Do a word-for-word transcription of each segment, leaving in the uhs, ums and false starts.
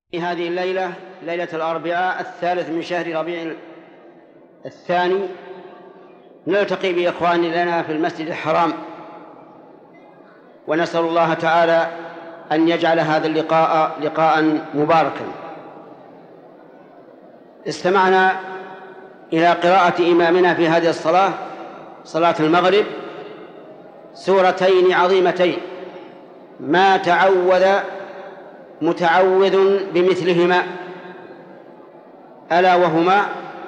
في هذه الليلة ليلة الأربعاء الثالث من شهر ربيع الثاني نلتقي بإخوان لنا في المسجد الحرام، ونسأل الله تعالى أن يجعل هذا اللقاء لقاء مباركا. استمعنا إلى قراءة إمامنا في هذه الصلاة، صلاة المغرب، سورتين عظيمتين ما تعوذ متعوذ بمثلهما، ألا وهما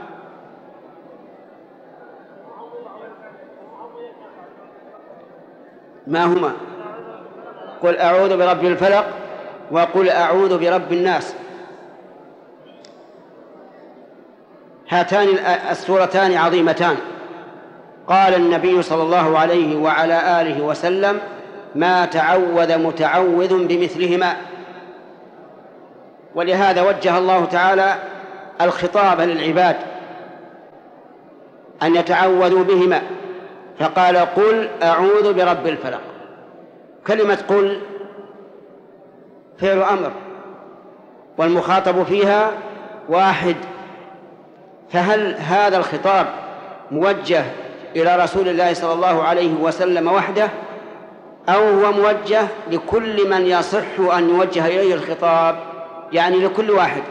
ما هما؟ قل أعوذ برب الفلق وقل أعوذ برب الناس. هاتان السورتان عظيمتان. قال النبي صلى الله عليه وعلى آله وسلم: ما تعوذ متعوذ بمثلهما. ولهذا وجه الله تعالى الخطاب للعباد أن يتعوذوا بهما، فقال: قل أعوذ برب الفلق. كلمة قل فعل أمر والمخاطب فيها واحد، فهل هذا الخطاب موجه إلى رسول الله صلى الله عليه وسلم وحده، أو هو موجه لكل من يصح أن يوجه إليه الخطاب، يعني لكل واحد؟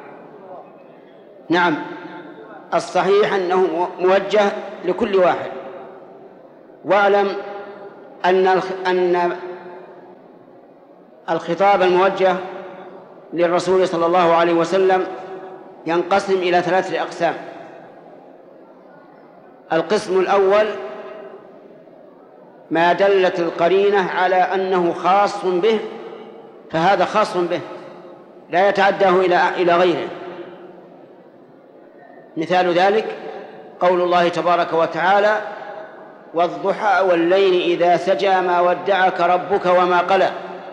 نعم، الصحيح أنه موجه لكل واحد. واعلم أن أن الخطاب الموجه للرسول صلى الله عليه وسلم ينقسم إلى ثلاثة أقسام. القسم الأول ما دلت القرينة على أنه خاص به، فهذا خاص به لا يتعداه إلى إلى غيره. مثال ذلك قول الله تبارك وتعالى: والضحى والليل إذا سجى ما ودعك ربك وما قلى.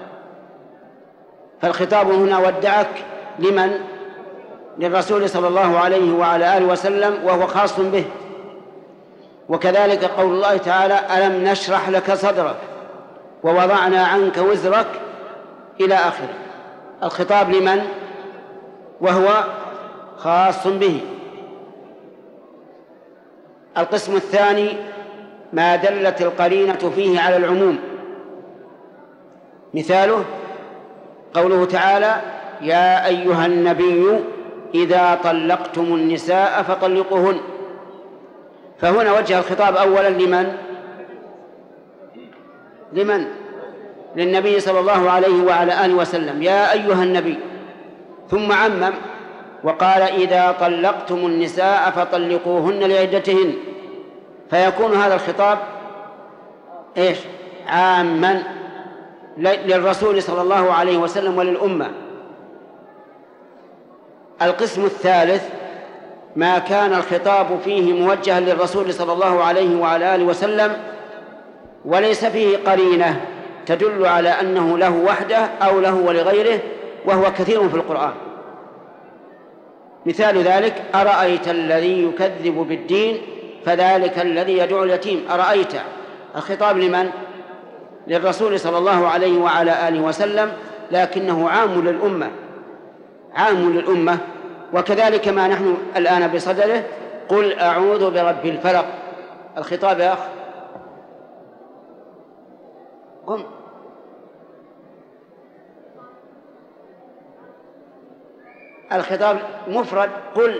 فالخطاب هنا ودعك لمن؟ للرسول صلى الله عليه وعلى آله وسلم، وهو خاص به. وكذلك قول الله تعالى: ألم نشرح لك صدرك ووضعنا عنك وزرك، إلى آخره. الخطاب لمن؟ وهو خاص به. القسم الثاني ما دلت القرينة فيه على العموم. مثاله قوله تعالى: يا أيها النبي إذا طلقتم النساء فطلقوهن. فهنا وجه الخطاب أولا لمن؟ لمن؟ للنبي صلى الله عليه وعلى آله وسلم: يا أيها النبي. ثم عمم وقال: إذا طلقتم النساء فطلقوهن لعدتهن. فيكون هذا الخطاب إيش؟ عاما للرسول صلى الله عليه وسلم وللأمة. القسم الثالث ما كان الخطاب فيه موجها للرسول صلى الله عليه وعلى آله وسلم وليس فيه قرينة تدل على أنه له وحده أو له ولغيره، وهو كثير في القرآن. مثال ذلك: أرأيت الذي يكذب بالدين فذلك الذي يدعو اليتيم. أرأيت، الخطاب لمن؟ للرسول صلى الله عليه وعلى آله وسلم، لكنه عام للأمة، عام للأمة. وكذلك ما نحن الآن بصدده: قل أعوذ برب الفلق. الخطاب يا أخ قم. الخطاب مفرد قل،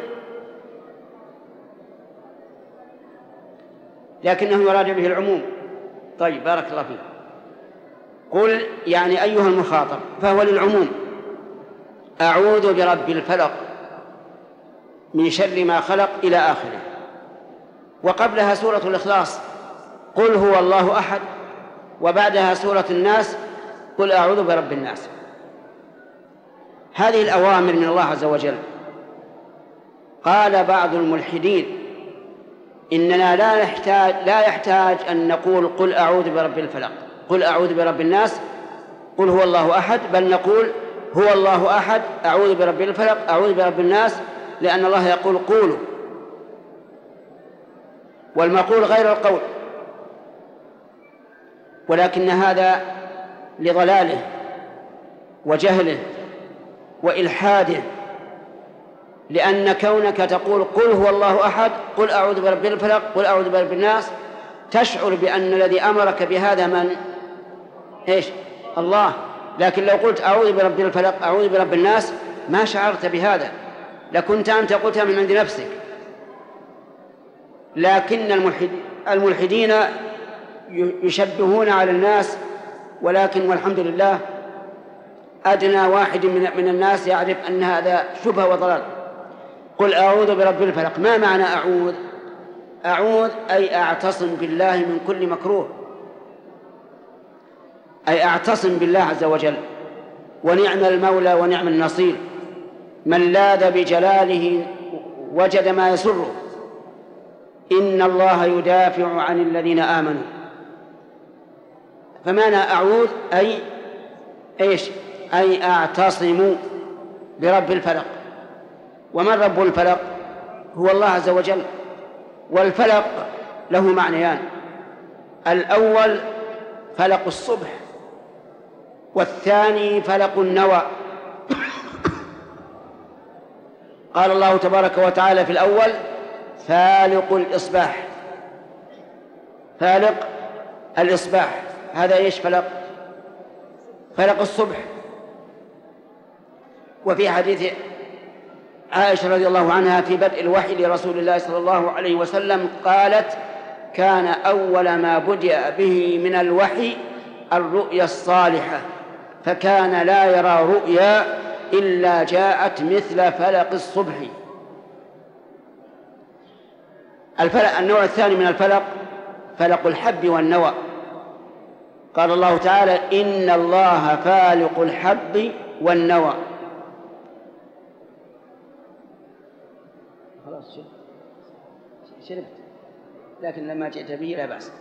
لكنه يراد به العموم. طيب، بارك الله فيك. قل يعني أيها المخاطب، فهو للعموم. أعوذ برب الفلق من شر ما خلق، إلى آخره. وقبلها سورة الإخلاص: قل هو الله أحد. وبعدها سورة الناس: قل أعوذ برب الناس. هذه الأوامر من الله عز وجل. قال بعض الملحدين: إننا لا يحتاج لا يحتاج أن نقول قل أعوذ برب الفلق، قل أعوذ برب الناس، قل هو الله أحد، بل نقول هو الله أحد، أعوذ برب الفلق، أعوذ برب الناس، لأن الله يقول قولوا، والمقول غير القول. ولكن هذا لضلاله وجهله وإلحاده، لأن كونك تقول قل هو الله أحد، قل أعوذ برب الفلق، قل أعوذ برب الناس، تشعر بأن الذي أمرك بهذا من؟ إيش؟ الله. لكن لو قلت أعوذ برب الفلق، أعوذ برب الناس، ما شعرت بهذا، لكنت أنت قلتها من عند نفسك. لكن الملحد الملحدين يشبهون على الناس، ولكن والحمد لله أدنى واحد من الناس يعرف أن هذا شبه وضلال. قل أعوذ برب الفلق، ما معنى أعوذ؟ أعوذ أي أعتصم بالله من كل مكروه، أي أعتصم بالله عز وجل، ونعم المولى ونعم النصير، من لاذ بجلاله وجد ما يسره، إن الله يدافع عن الذين آمنوا. فمعنى أعوذ أي إيش؟ أي أعتصم برب الفلق. ومن رب الفلق؟ هو الله عز وجل. والفلق له معنيان: الأول فلق الصبح، والثاني فلق النوى. قال الله تبارك وتعالى في الأول فالق الإصباح، فالق الإصباح، هذا إيش؟ فلق فلق الصبح. وفي حديث عائشة رضي الله عنها في بدء الوحي لرسول الله صلى الله عليه وسلم قالت: كان أول ما بدأ به من الوحي الرؤيا الصالحة، فكان لا يرى رؤيا إلا جاءت مثل فلق الصبح. الفلق النوع الثاني من الفلق فلق الحب والنوى. قال الله تعالى: إن الله فالق الحب والنوى. خلاص شربت، لكن لما جئت به لا بأس.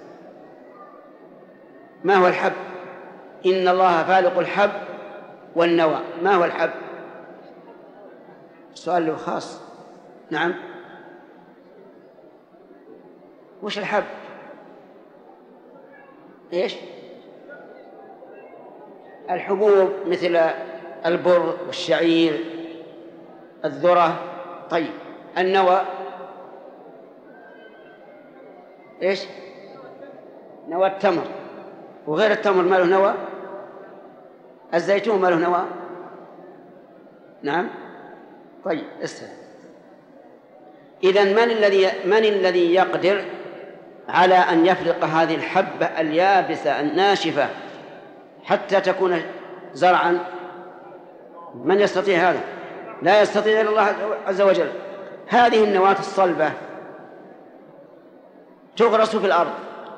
ما هو الحب؟ إن الله فالق الحب والنوى. ما هو الحب؟ السؤال له خاص. نعم، وش الحب؟ إيش؟ الحبوب مثل البر والشعير، الذرة. طيب، النوى إيش؟ نوى التمر. وغير التمر ما له نوى؟ الزيتون ما له نوى؟ نعم. طيب، اسهل. إذن من الذي من الذي يقدر على أن يفلق هذه الحبة اليابسة الناشفة حتى تكون زرعا؟ من يستطيع هذا؟ لا يستطيع إلا الله عز وجل. هذه النواة الصلبة تغرس في الأرض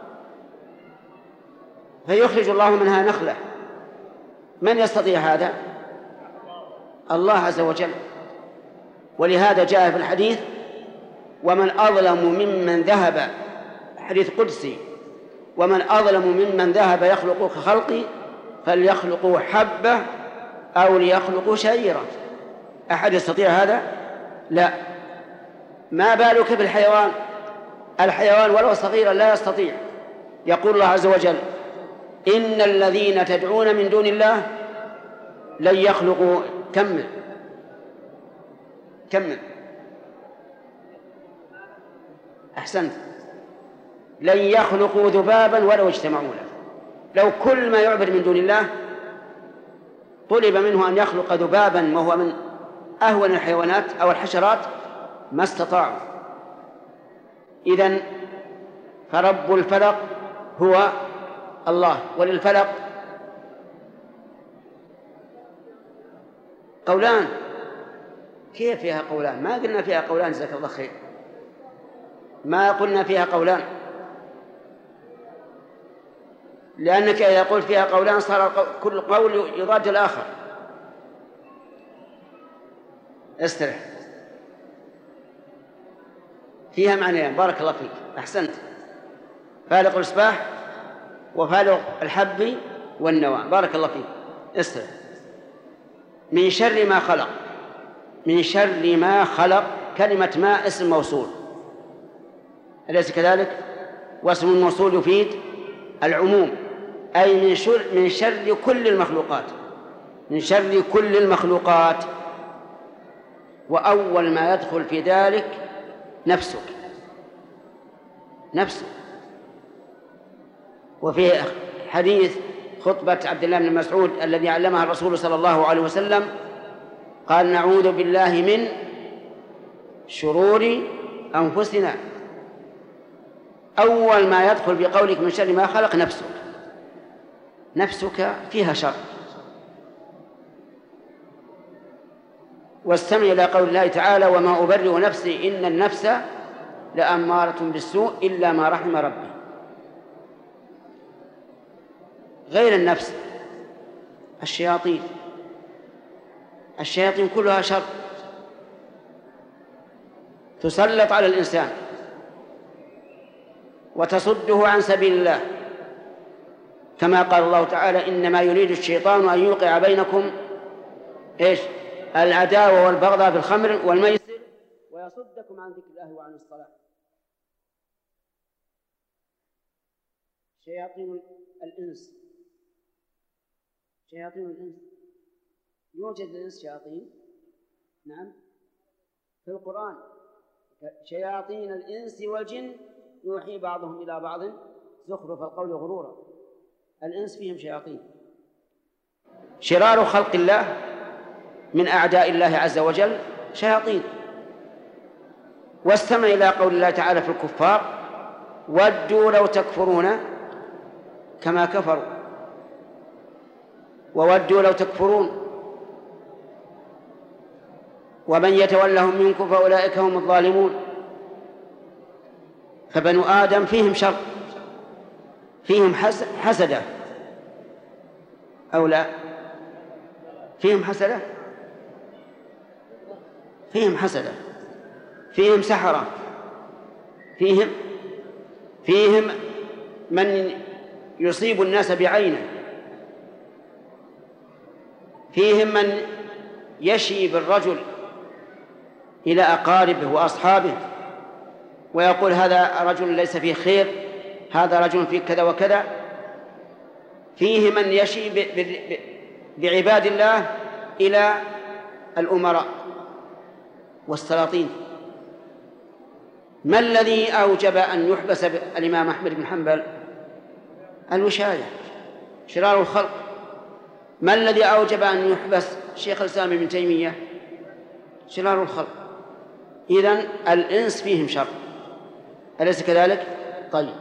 فيخرج الله منها نخلة. من يستطيع هذا؟ الله عز وجل. ولهذا جاء في الحديث: ومن أظلم ممن ذهب، حديث قدسي، ومن أظلم ممن ذهب يخلق كخلقي فليخلقوا حبة أو ليخلقوا شعيرة. أحد يستطيع هذا؟ لا. ما بالك بالحيوان؟ الحيوان ولو صغيرا لا يستطيع. يقول الله عز وجل: إن الذين تدعون من دون الله لن يخلقوا. كمل كمل أحسنت. لن يخلقوا ذبابا ولو اجتمعوا له. لو كل ما يعبد من دون الله طلب منه أن يخلق ذبابا وهو من أهون الحيوانات أو الحشرات ما استطاعوا. إذن فرب الفلق هو الله. وللفلق قولان. كيف فيها قولان؟ ما قلنا فيها قولان، جزاك الله خير. ما قلنا فيها قولان، لأنك إذا قلت فيها قولان صار كل قول يضاد الآخر. استرح. فيها معنيان. بارك الله فيك، أحسنت. فالق الإصباح وفالق الحب والنوى. بارك الله فيك، استرح. من شر ما خلق. من شر ما خلق، كلمة ما اسم موصول، أليس كذلك؟ واسم الموصول يفيد العموم، أي من شر من شر كل المخلوقات. من شر كل المخلوقات، وأول ما يدخل في ذلك نفسك نفسك وفي حديث خطبة عبد الله بن مسعود الذي علمها الرسول صلى الله عليه وسلم قال: نعوذ بالله من شرور أنفسنا. أول ما يدخل بقولك من شر ما خلق نفسك نفسك فيها شر. واستمع إلى قول الله تعالى: وما أبرئ نفسي إن النفس لأمارة بالسوء إلا ما رحم ربي. غير النفس الشياطين الشياطين كلها شر، تسلط على الإنسان وتصده عن سبيل الله، كما قال الله تعالى: إنما يريد الشيطان أن يوقع بينكم إيش؟ العداوة والبغضاء في الخمر والميسر ويصدكم عن ذكر الله وعن الصلاة. شياطين الإنس شياطين الإنس يوجد الإنس شياطين، نعم، في القرآن: شياطين الإنس والجن يوحي بعضهم إلى بعض زخرف القول غرورا. الإنس فيهم شياطين. شرار خلق الله من أعداء الله عز وجل شياطين. واستمع إلى قول الله تعالى في الكفار: ودوا لو تكفرون كما كفروا وودوا لو تكفرون ومن يتولهم منكم فأولئك هم الظالمون. فبنو آدم فيهم شر، فيهم حسدة أو لا؟ فيهم حسدة فيهم حسدة فيهم سحرة، فيهم فيهم من يصيب الناس بعينه، فيهم من يشي بالرجل إلى أقاربه وأصحابه ويقول: هذا رجل ليس فيه خير، هذا رجل فيه كذا وكذا. فيه من يشي بعباد الله إلى الأمراء والسلاطين. ما الذي أوجب أن يحبس الإمام أحمد بن حنبل؟ الوشاية، شرار الخلق. ما الذي أوجب أن يحبس شيخ الإسلام ابن تيمية؟ شرار الخلق. إذن الإنس فيهم شر، أليس كذلك؟ طيب،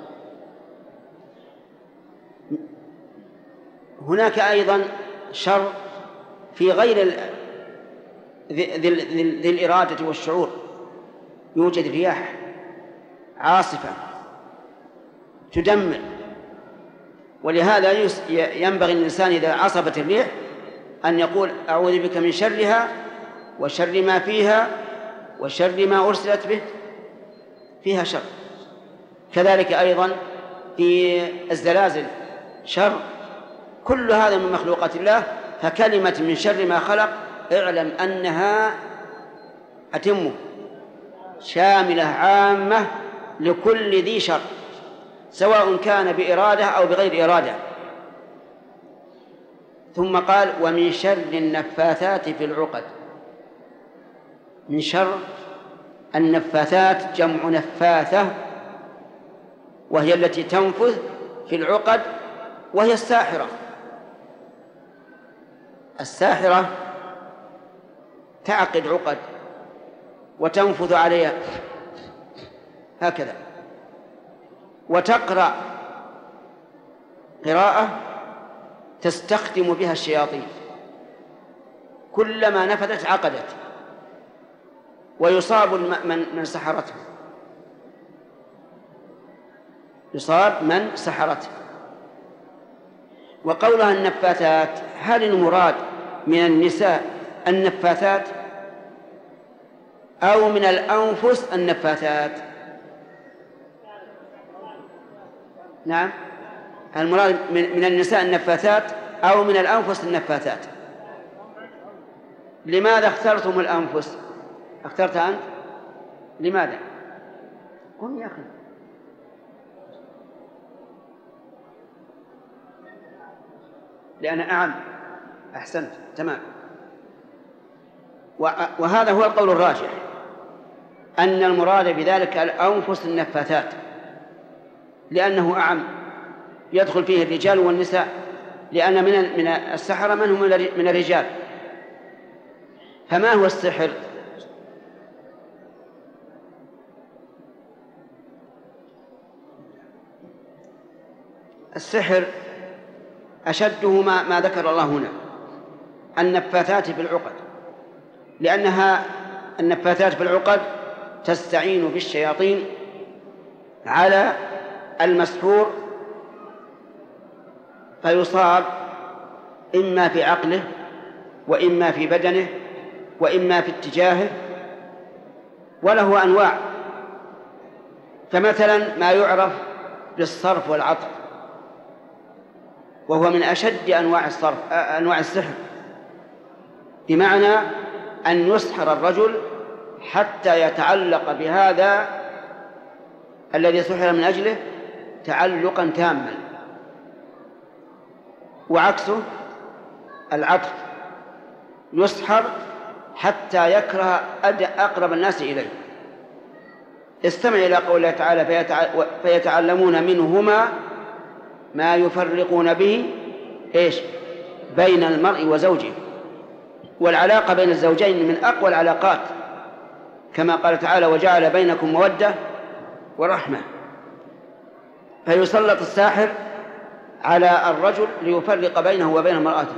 هناك أيضا شر في غير ذي الإرادة والشعور. يوجد رياح عاصفة تدمر، ولهذا ينبغي الإنسان إذا عصفت الريح أن يقول: أعوذ بك من شرها وشر ما فيها وشر ما أرسلت به، فيها شر. كذلك أيضا في الزلازل شر. كل هذا من مخلوقات الله. فكلمة من شر ما خلق اعلم أنها أتمه شاملة عامة لكل ذي شر، سواء كان بإرادة أو بغير إرادة. ثم قال: ومن شر النفاثات في العقد. من شر النفاثات جمع نفاثة، وهي التي تنفث في العقد، وهي الساحرة. الساحرة تعقد عقد وتنفث عليها هكذا، وتقرأ قراءة تستخدم بها الشياطين، كلما نفذت عقدت، ويصاب من من سحرته يصاب من سحرته. وقولها النفاثات، هل المراد من النساء النفاثات أو من الأنفس النفاثات؟ نعم، المراد من النساء النفاثات أو من الأنفس النفاثات؟ لماذا اخترتم الأنفس؟ اخترت أنت؟ لماذا؟ قم يا أخي. لأن أعم أحسنت تمام. وهذا هو القول الراجح، أن المراد بذلك الأنفس النفاثات، لأنه أعم، يدخل فيه الرجال والنساء، لأن من من السحرة من هم من الرجال. فما هو السحر؟ السحر أشده ما, ما ذكر الله هنا، النفاثات في العقد، لأنها النفاثات في العقد تستعين بالشياطين على المسحور فيصاب إما في عقله وإما في بدنه وإما في اتجاهه، وله أنواع. فمثلا ما يعرف بالصرف والعطف، وهو من أشد أنواع الصرف أنواع السحر، بمعنى أن يسحر الرجل حتى يتعلق بهذا الذي سحر من أجله تعلقا تاما، وعكسه العطف، يسحر حتى يكره أقرب الناس إليه. استمع إلى قوله تعالى: فيتعلمون منهما ما يفرقون به إيش بين المرء وزوجه. والعلاقة بين الزوجين من أقوى العلاقات، كما قال تعالى: وجعل بينكم مودة ورحمة. فيسلط الساحر على الرجل ليفرق بينه وبين امرأته.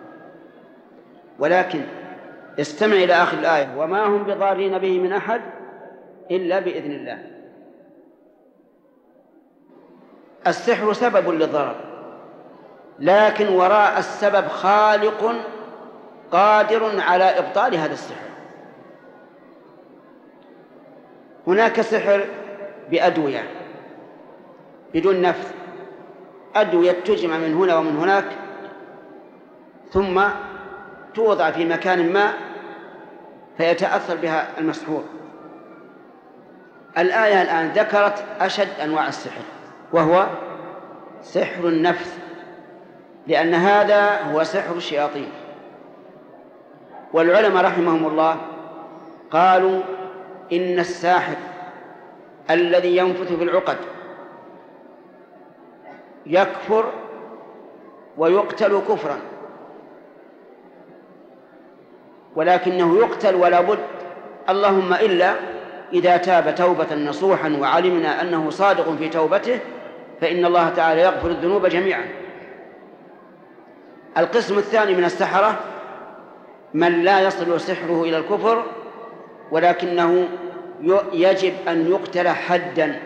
ولكن استمع إلى آخر الآية: وما هم بضارين به من أحد إلا بإذن الله. السحر سبب للضرر، لكن وراء السبب خالق قادر على إبطال هذا السحر. هناك سحر بأدوية بدون نفذ، أدوية تجمع من هنا ومن هناك ثم توضع في مكان ما فيتأثر بها المسحور. الآية الآن ذكرت أشد أنواع السحر، وهو سحر النفث، لأن هذا هو سحر الشياطين. والعلماء رحمهم الله قالوا إن الساحر الذي ينفث في العقد يكفر ويقتل كفرا، ولكنه يقتل ولا بد، اللهم إلا إذا تاب توبة نصوحا وعلمنا أنه صادق في توبته فإن الله تعالى يغفر الذنوب جميعا. القسم الثاني من السحرة من لا يصل سحره إلى الكفر، ولكنه يجب أن يقتل حدا.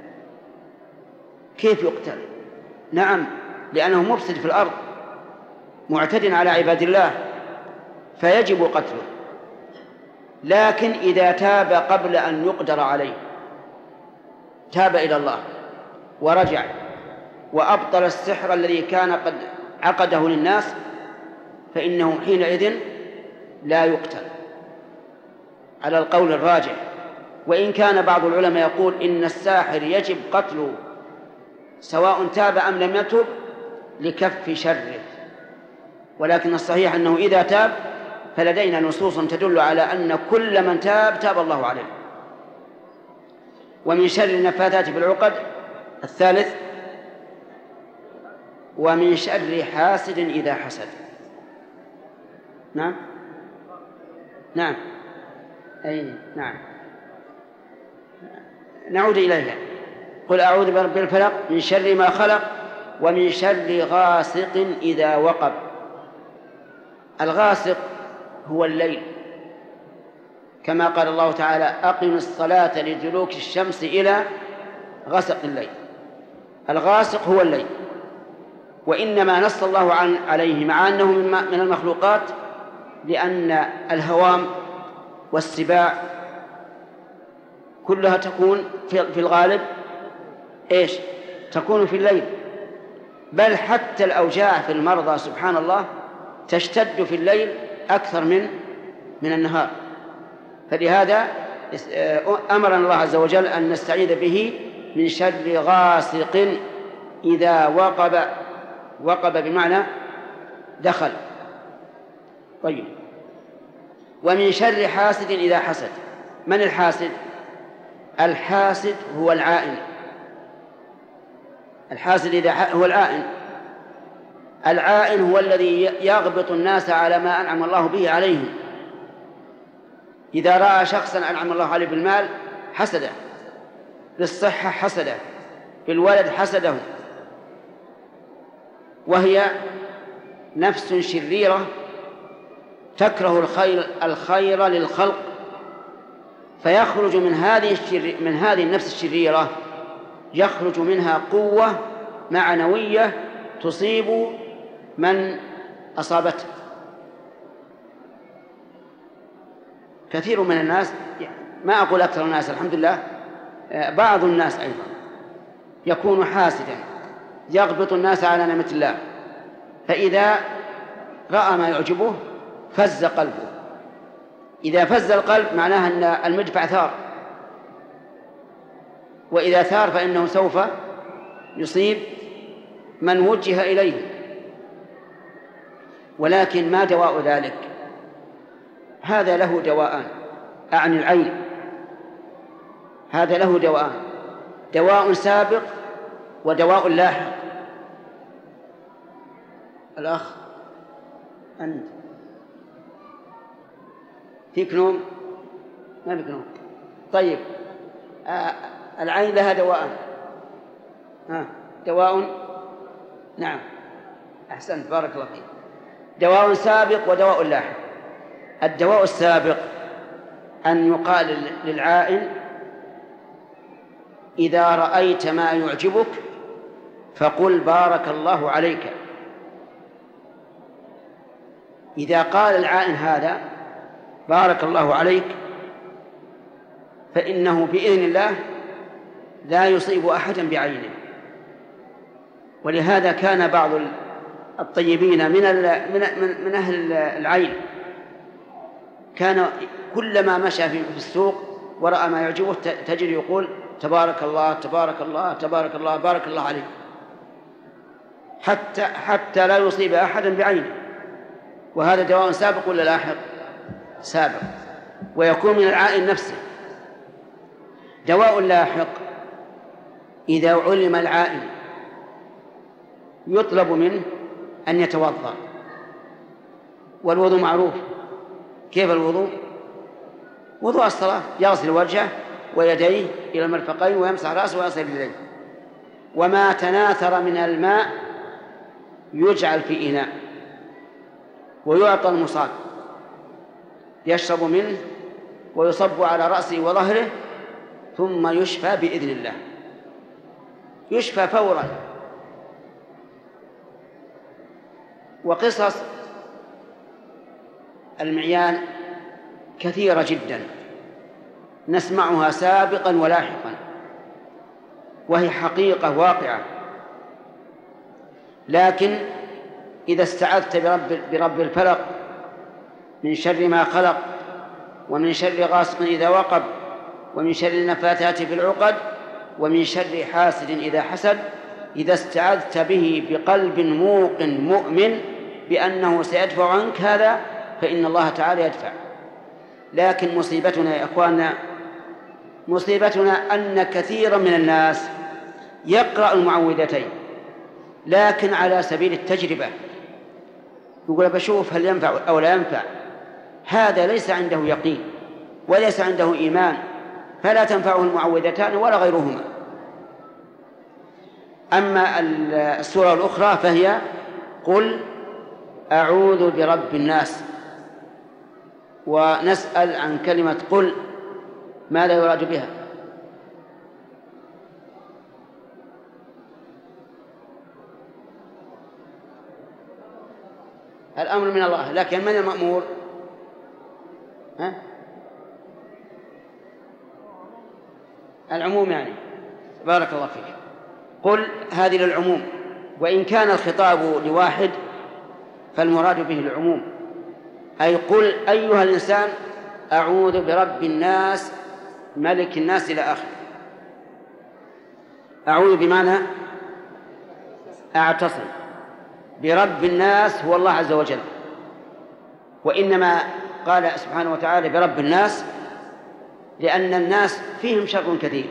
كيف يقتل؟ نعم، لأنه مفسد في الأرض معتد على عباد الله فيجب قتله، لكن إذا تاب قبل أن يقدر عليه، تاب إلى الله ورجع وأبطل السحر الذي كان قد عقده للناس، فإنه حينئذ لا يقتل على القول الراجح. وإن كان بعض العلماء يقول إن الساحر يجب قتله سواء تاب أم لم يتب لكف شره، ولكن الصحيح أنه إذا تاب فلدينا نصوص تدل على أن كل من تاب تاب الله عليه. ومن شر النفاثات في العقد الثالث: ومن شر حاسد إذا حسد. نعم نعم أي نعم نعود إليها. قل أعوذ برب الفلق من شر ما خلق ومن شر غاسق إذا وقب. الغاسق هو الليل، كما قال الله تعالى: أقم الصلاة لدلوك الشمس إلى غسق الليل. الغاسق هو الليل، وإنما نص الله عن عليه مع أنه من المخلوقات لأن الهوام والسباع كلها تكون في الغالب إيش؟ تكون في الليل، بل حتى الأوجاع في المرضى سبحان الله تشتد في الليل أكثر من من النهار. فلهذا أمرنا الله عز وجل أن نستعيذ به من شر غاسق إذا وقب. وقب بمعنى دخل، طيب. ومن شر حاسد إذا حسد. من الحاسد؟ الحاسد هو العائن. الحاسد إذا هو العائن. العائن هو الذي يغبط الناس على ما أنعم الله به عليهم. إذا رأى شخصا أنعم الله عليه بالمال حسده، بالصحة حسده، بالولد حسده، وهي نفس شريرة تكره الخير الخير للخلق، فيخرج من هذه الشر... من هذه النفس الشريرة يخرج منها قوة معنوية تصيب من أصابته. كثير من الناس، ما أقول أكثر الناس الحمد لله، بعض الناس أيضا يكون حاسدا يغبط الناس على نعمة الله، فإذا رأى ما يعجبه فز قلبه. إذا فز القلب معناها أن المدفع ثار، وإذا ثار فإنه سوف يصيب من وجه إليه. ولكن ما دواء ذلك؟ هذا له دواءان، أعني العين، هذا له دواءان، دواء سابق ودواء لاحق. الأخ أنت فيك نوم؟ ما فيك نوم؟ طيب. آه العين لها دواءان. آه دواء، نعم أحسنت بارك الله فيك، دواء سابق ودواء لاحق. الدواء السابق أن يقال للعائن: إذا رأيت ما يعجبك فقل بارك الله عليك. إذا قال العائن هذا بارك الله عليك فإنه بإذن الله لا يصيب أحدا بعينه. ولهذا كان بعض الطيبين من من من أهل العين كان كلما مشى في السوق ورأى ما يعجبه تجد يقول تبارك الله تبارك الله تبارك الله بارك الله عليك، حتى حتى لا يصيب أحدا بعينه. وهذا دواء سابق ولا لاحق؟ سابق، ويكون من العائن نفسه. دواء لاحق: إذا علم العائن يطلب منه أن يتوضأ، والوضوء معروف. كيف الوضوء؟ وضوء الصلاة، يغسل وجهه ويديه إلى المرفقين ويمسح رأسه ويصل إليه، وما تناثر من الماء يجعل في إناء ويعطى المصاب يشرب منه ويصب على رأسه وظهره ثم يشفى بإذن الله، يشفى فورا. وقصص المعيان كثيرة جدا نسمعها سابقا ولاحقا، وهي حقيقة واقعة. لكن إذا استعذت برب, برب الفلق من شر ما خلق، ومن شر غاسق إذا وقب، ومن شر النفاثات في العقد، ومن شر حاسد إذا حسد، إذا استعذت به بقلب موقن مؤمن بأنه سيدفع عنك هذا فإن الله تعالى يدفع. لكن مصيبتنا يا إخواننا، مصيبتنا أن كثيرا من الناس يقرأ المعوذتين لكن على سبيل التجربة، يقول بشوف هل ينفع أو لا ينفع. هذا ليس عنده يقين وليس عنده إيمان، فلا تنفعه المعوذتان ولا غيرهما. أما السورة الأخرى فهي قل أعوذ برب الناس. ونسأل عن كلمة قل ماذا يراد بها؟ الأمر من الله، لكن من المأمور؟ ها؟ العموم يعني. بارك الله فيك. قل هذه للعموم، وإن كان الخطاب لواحد فالمراد به العموم، أي قل أيها الإنسان أعوذ برب الناس ملك الناس إلى آخر. أعوذ بمعنى أعتصم، برب الناس هو الله عز وجل، وإنما قال سبحانه وتعالى برب الناس لأن الناس فيهم شر كثير،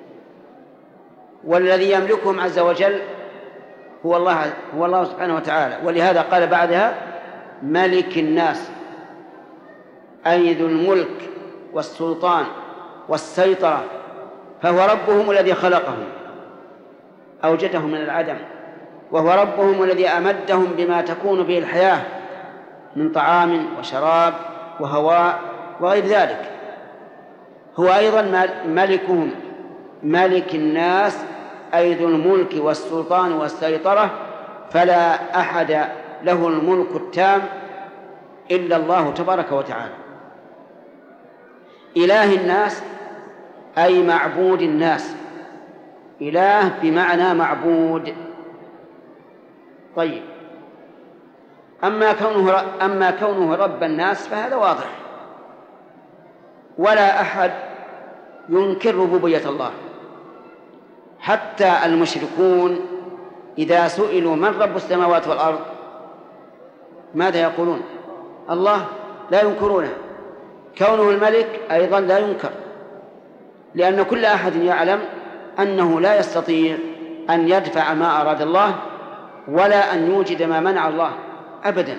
والذي يملكهم عز وجل هو الله هو الله سبحانه وتعالى. ولهذا قال بعدها ملك الناس، أي ذو الملك والسلطان والسيطرة، فهو ربهم الذي خلقهم أوجدهم من العدم، وهو ربهم الذي أمدهم بما تكون به الحياة من طعام وشراب وهواء وغير ذلك. هو أيضا ملكهم ملك الناس، أي ذو الملك والسلطان والسيطرة، فلا أحد له الملك التام إلا الله تبارك وتعالى. إله الناس أي معبود الناس، إله بمعنى معبود. طيب، أما كونه أما كونه رب الناس فهذا واضح، ولا أحد ينكر ربوبية الله. حتى المشركون إذا سئلوا من رب السماوات والأرض ماذا يقولون؟ الله، لا ينكرونه. كونه الملك أيضا لا ينكر، لأن كل أحد يعلم أنه لا يستطيع أن يدفع ما أراد الله ولا أن يوجد ما منع الله أبدا.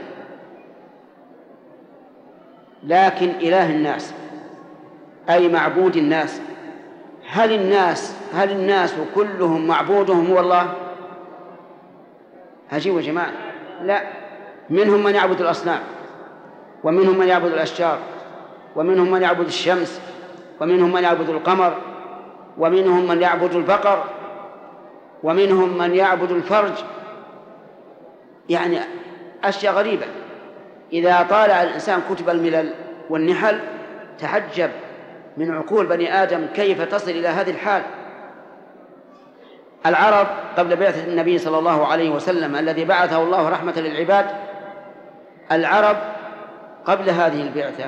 لكن إله الناس أي معبود الناس، هل الناس هل الناس كلهم معبودهم هو الله؟ عجيب يا جماعة، لا. منهم من يعبد الأصنام، ومنهم من يعبد الأشجار، ومنهم من يعبد الشمس، ومنهم من يعبد القمر، ومنهم من يعبد البقر، ومنهم من يعبد الفرج. يعني أشياء غريبة. إذا طالع الإنسان كتب الملل والنحل تعجب من عقول بني آدم كيف تصل إلى هذه الحال. العرب قبل بعثة النبي صلى الله عليه وسلم الذي بعثه الله رحمة للعباد، العرب قبل هذه البعثة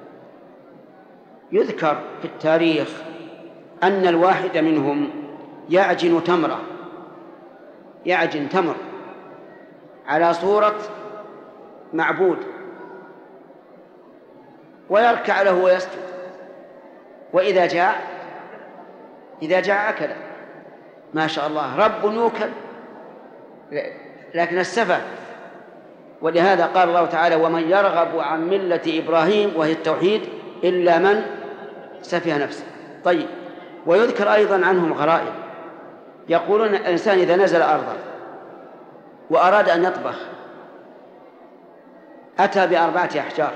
يذكر في التاريخ أن الواحد منهم يعجن تمرة يعجن تمر على صورة معبود ويركع له ويسجد، وإذا جاء إذا جاء أكل. ما شاء الله، رب يوكل لكن السفه. ولهذا قال الله تعالى ومن يرغب عن ملة إبراهيم وهي التوحيد إلا من سفه نفسه. طيب، ويذكر أيضا عنهم غرائب. يقولون الإنسان إذا نزل أرضا وأراد أن يطبخ أتى بأربعة أحجار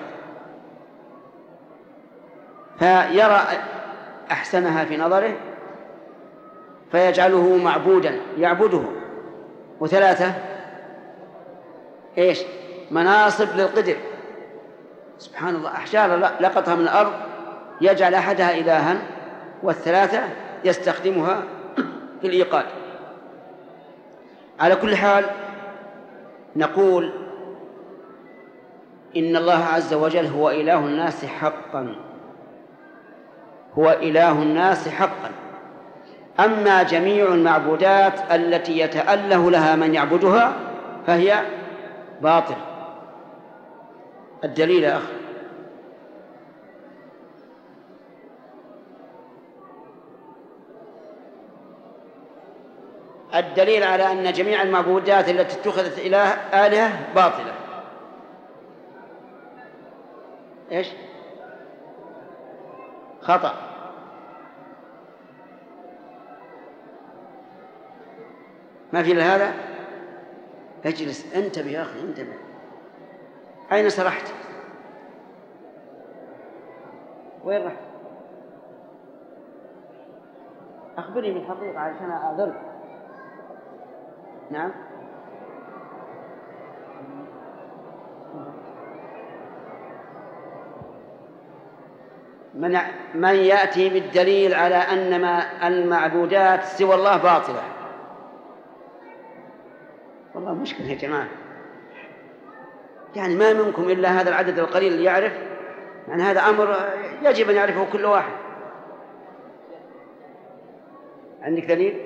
فيرى أحسنها في نظره فيجعله معبودا يعبده، وثلاثة إيش مناصب للقدر. سبحان الله، أحجار لقطها من الأرض يجعل أحدها إلها والثلاثة يستخدمها في الإيقاد. على كل حال نقول إن الله عز وجل هو إله الناس حقا، هو إله الناس حقا. أما جميع المعبودات التي يتأله لها من يعبدها فهي باطل. الدليل يا أخي الدليل على أن جميع المعبودات التي اتخذت إله آلهة باطلة. إيش؟ خطأ. ما في لهذا. اجلس، انتبه يا أخي، انتبه. أين سرحت؟ وين رحت؟ أخبرني بالحقيقة علشان أعذرك. نعم. من من يأتي بالدليل على أن ما المعبودات سوى الله باطلة. والله مشكلة يا جماعة، يعني ما منكم إلا هذا العدد القليل اللي يعرف، يعني هذا أمر يجب أن يعرفه كل واحد. عندك دليل؟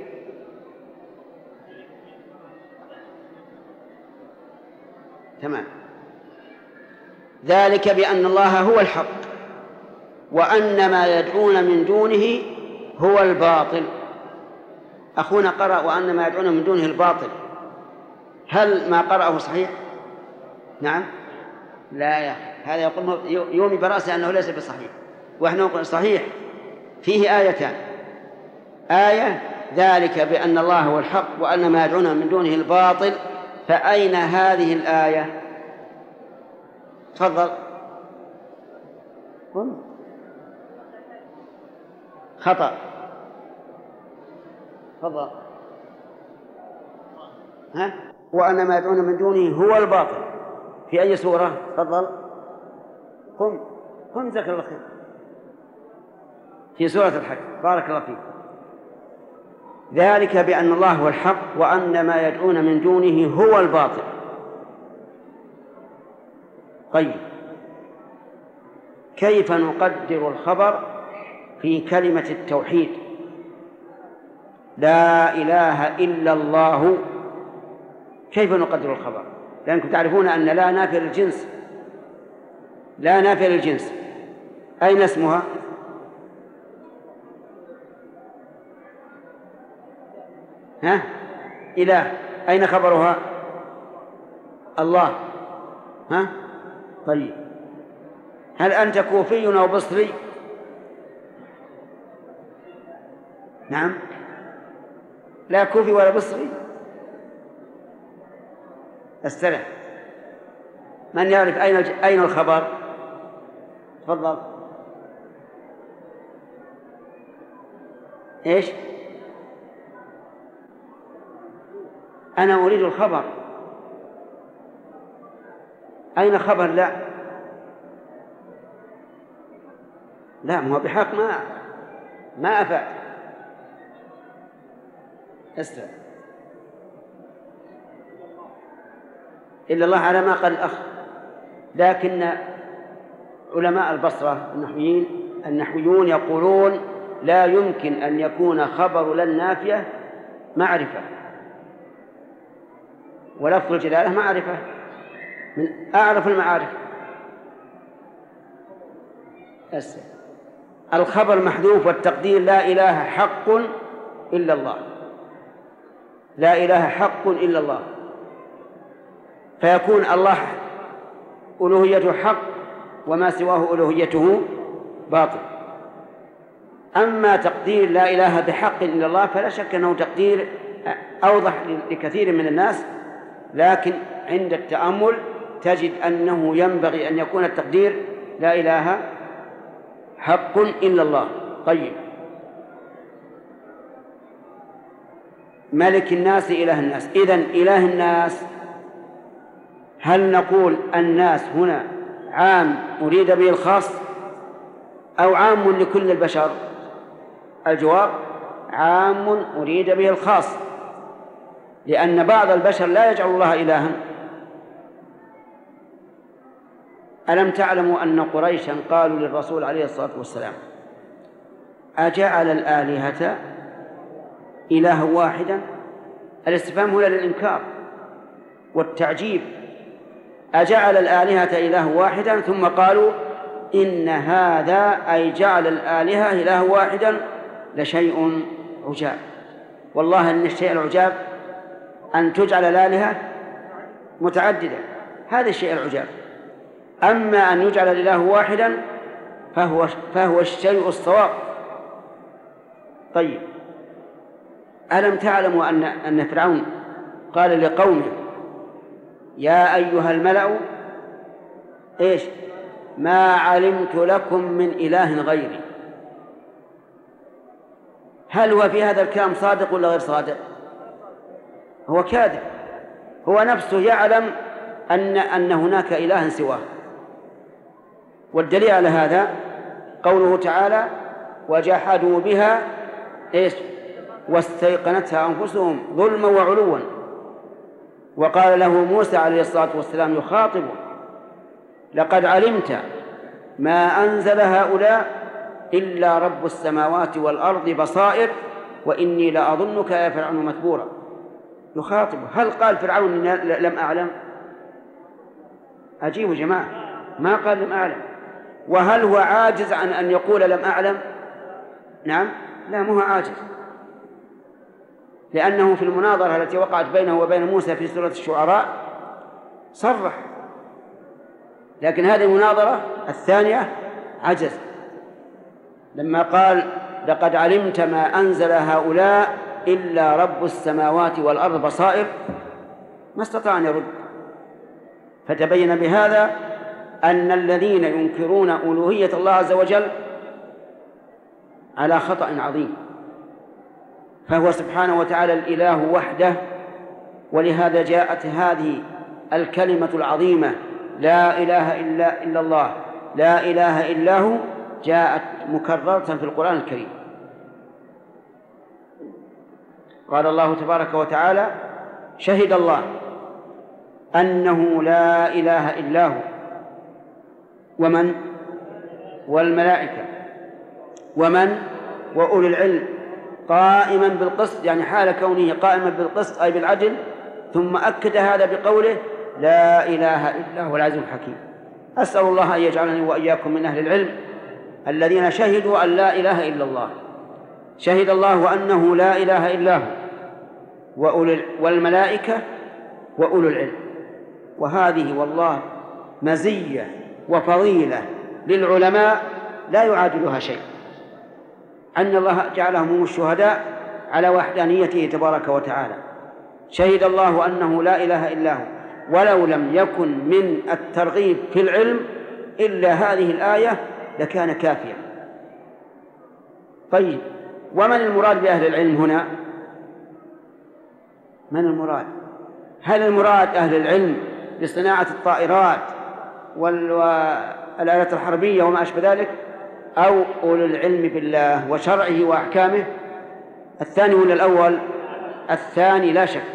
تمام. ذلك بأن الله هو الحق وأن ما يدعون من دونه هو الباطل. أخونا قرأ وأن ما يدعون من دونه الباطل، هل ما قرأه صحيح؟ نعم؟ لا يا أخي، هذا يقول يومي برأسه أنه ليس بصحيح، وإحنا نقول صحيح. فيه آيتان: آية ذلك بأن الله هو الحق وأن ما يدعون من دونه الباطل، فأين هذه الآية؟ تفضل. خطأ. تفضل. ها؟ وأن ما يدعون من دونه هو الباطل، في أي سورة؟ تفضل. قم قم ذكر الله خير. في سورة الحج. بارك الله فيك. ذلك بأن الله هو الحق وأن ما يدعون من دونه هو الباطل. طيب، كيف نقدر الخبر في كلمة التوحيد لا إله إلا الله؟ كيف نقدر الخبر؟ لأنكم تعرفون أن لا نافية للجنس، لا نافية للجنس. أين اسمها؟ ها؟ إله. أين خبرها؟ الله. ها؟ طيب، هل أنت كوفي أو بصري؟ نعم، لا كوفي ولا بصري. استرح. من يعرف أين أين الخبر؟ تفضل. إيش؟ أنا أريد الخبر. أين خبر؟ لا لا ما هو بحق، ما ما أفعل. استرح. إلا الله على ما قال الأخ. لكن علماء البصرة النحويين النحويون يقولون لا يمكن أن يكون خبر لا النافية معرفة، ولفظ الجلالة معرفة من أعرف المعارف. الخبر محذوف والتقدير لا إله حق إلا الله، لا إله حق إلا الله، فيكون الله ألوهيته حق وما سواه ألوهيته باطل. أما تقدير لا إله بحق إلا الله فلا شك أنه تقدير أوضح لكثير من الناس، لكن عند التأمل تجد أنه ينبغي أن يكون التقدير لا إله حق إلا الله. طيب، ملك الناس إله الناس. إذن إله الناس، هل نقول الناس هنا عام أريد به الخاص أو عام لكل البشر؟ الجواب عام أريد به الخاص، لأن بعض البشر لا يجعل الله إلها. ألم تعلموا أن قريشا قالوا للرسول عليه الصلاة والسلام أجعل الآلهة إلها واحدا؟ الاستفهام هنا للإنكار والتعجيب. أجعل الآلهة إله واحدا، ثم قالوا إن هذا أي جعل الآلهة إله واحدا لشيء عجاب. والله إن الشيء العجاب أن تجعل الآلهة متعددة، هذا الشيء العجاب. أما أن يجعل الإله واحدا فهو, فهو الشيء الصواب. طيب، ألم تعلموا أن, أن فرعون قال لقومه يا أيها الملأ إيش ما علمت لكم من إله غيري؟ هل هو في هذا الكلام صادق ولا غير صادق؟ هو كاذب، هو نفسه يعلم أن, أن هناك إله سواه. والدليل على هذا قوله تعالى وجحدوا بها إيش واستيقنتها أنفسهم ظلما وعلوا. وقال له موسى عليه الصلاة والسلام يخاطبه لقد علمت ما أنزل هؤلاء إلا رب السماوات والأرض بصائر وإني لأظنك يا فرعون مثبورا. يخاطبه. هل قال فرعون لم أعلم؟ عجيب يا جماعة، ما قال لم أعلم. وهل هو عاجز عن أن يقول لم أعلم؟ نعم، لا، مو عاجز، لأنه في المناظرة التي وقعت بينه وبين موسى في سورة الشعراء صرح، لكن هذه المناظرة الثانية عجز لما قال لقد علمت ما أنزل هؤلاء إلا رب السماوات والأرض بصائر، ما استطاع أن يرد. فتبين بهذا أن الذين ينكرون ألوهية الله عز وجل على خطأ عظيم، فهو سبحانه وتعالى الإله وحده، ولهذا جاءت هذه الكلمة العظيمة لا إله إلا, إلا الله لا إله إلا هو، جاءت مكررة في القرآن الكريم. قال الله تبارك وتعالى شهد الله أنه لا إله إلا هو ومن والملائكة ومن وأولي العلم قائما بالقسط، يعني حال كونه قائما بالقسط أي بالعدل، ثم أكد هذا بقوله لا إله إلا هو العزيز الحكيم. أسأل الله أن يجعلني وإياكم من أهل العلم الذين شهدوا أن لا إله إلا الله، شهد الله أنه لا إله إلا هو والملائكة وأولو العلم. وهذه والله مزية وفضيلة للعلماء لا يعادلها شيء، أن الله جعلهم هم الشهداء على وحدانيته تبارك وتعالى. شهد الله أنه لا إله إلا هو، ولو لم يكن من الترغيب في العلم إلا هذه الآية لكان كافيا. طيب، ومن المراد بأهل العلم هنا؟ من المراد؟ هل المراد أهل العلم بصناعة الطائرات والآلات الحربية وما أشبه ذلك، أو أولو العلم بالله وشرعه وأحكامه؟ الثاني ولا الأول؟ الثاني لا شك.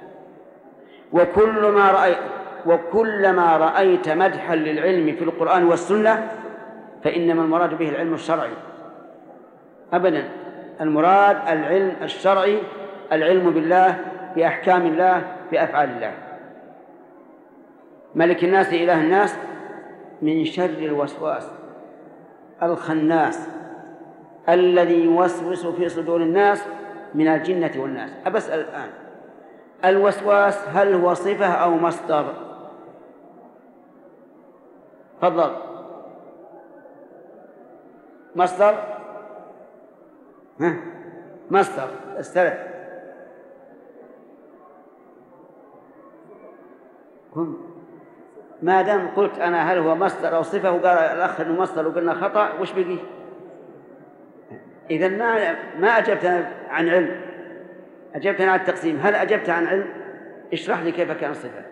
وكل ما رأيت وكلما رأيت مدحا للعلم في القرآن والسنة فإنما المراد به العلم الشرعي أبدا. المراد العلم الشرعي، العلم بالله، بأحكام الله، بأفعال الله. ملك الناس إله الناس من شر الوسواس الخناس الذي يوسوس في صدور الناس من الجنة والناس. أبسأل الآن، الوسواس هل هو صفة أو مصدر؟ تفضل. مصدر؟ ها؟ مصدر استرح. ما دام قلت أنا هل هو مصدر أو صفة وقال الأخ إنه مصدر وقلنا خطأ، وش بقي؟ إذن ما ما أجبت عن علم، أجبتنا عن التقسيم. هل أجبت عن علم؟ اشرح لي كيف كان صفة.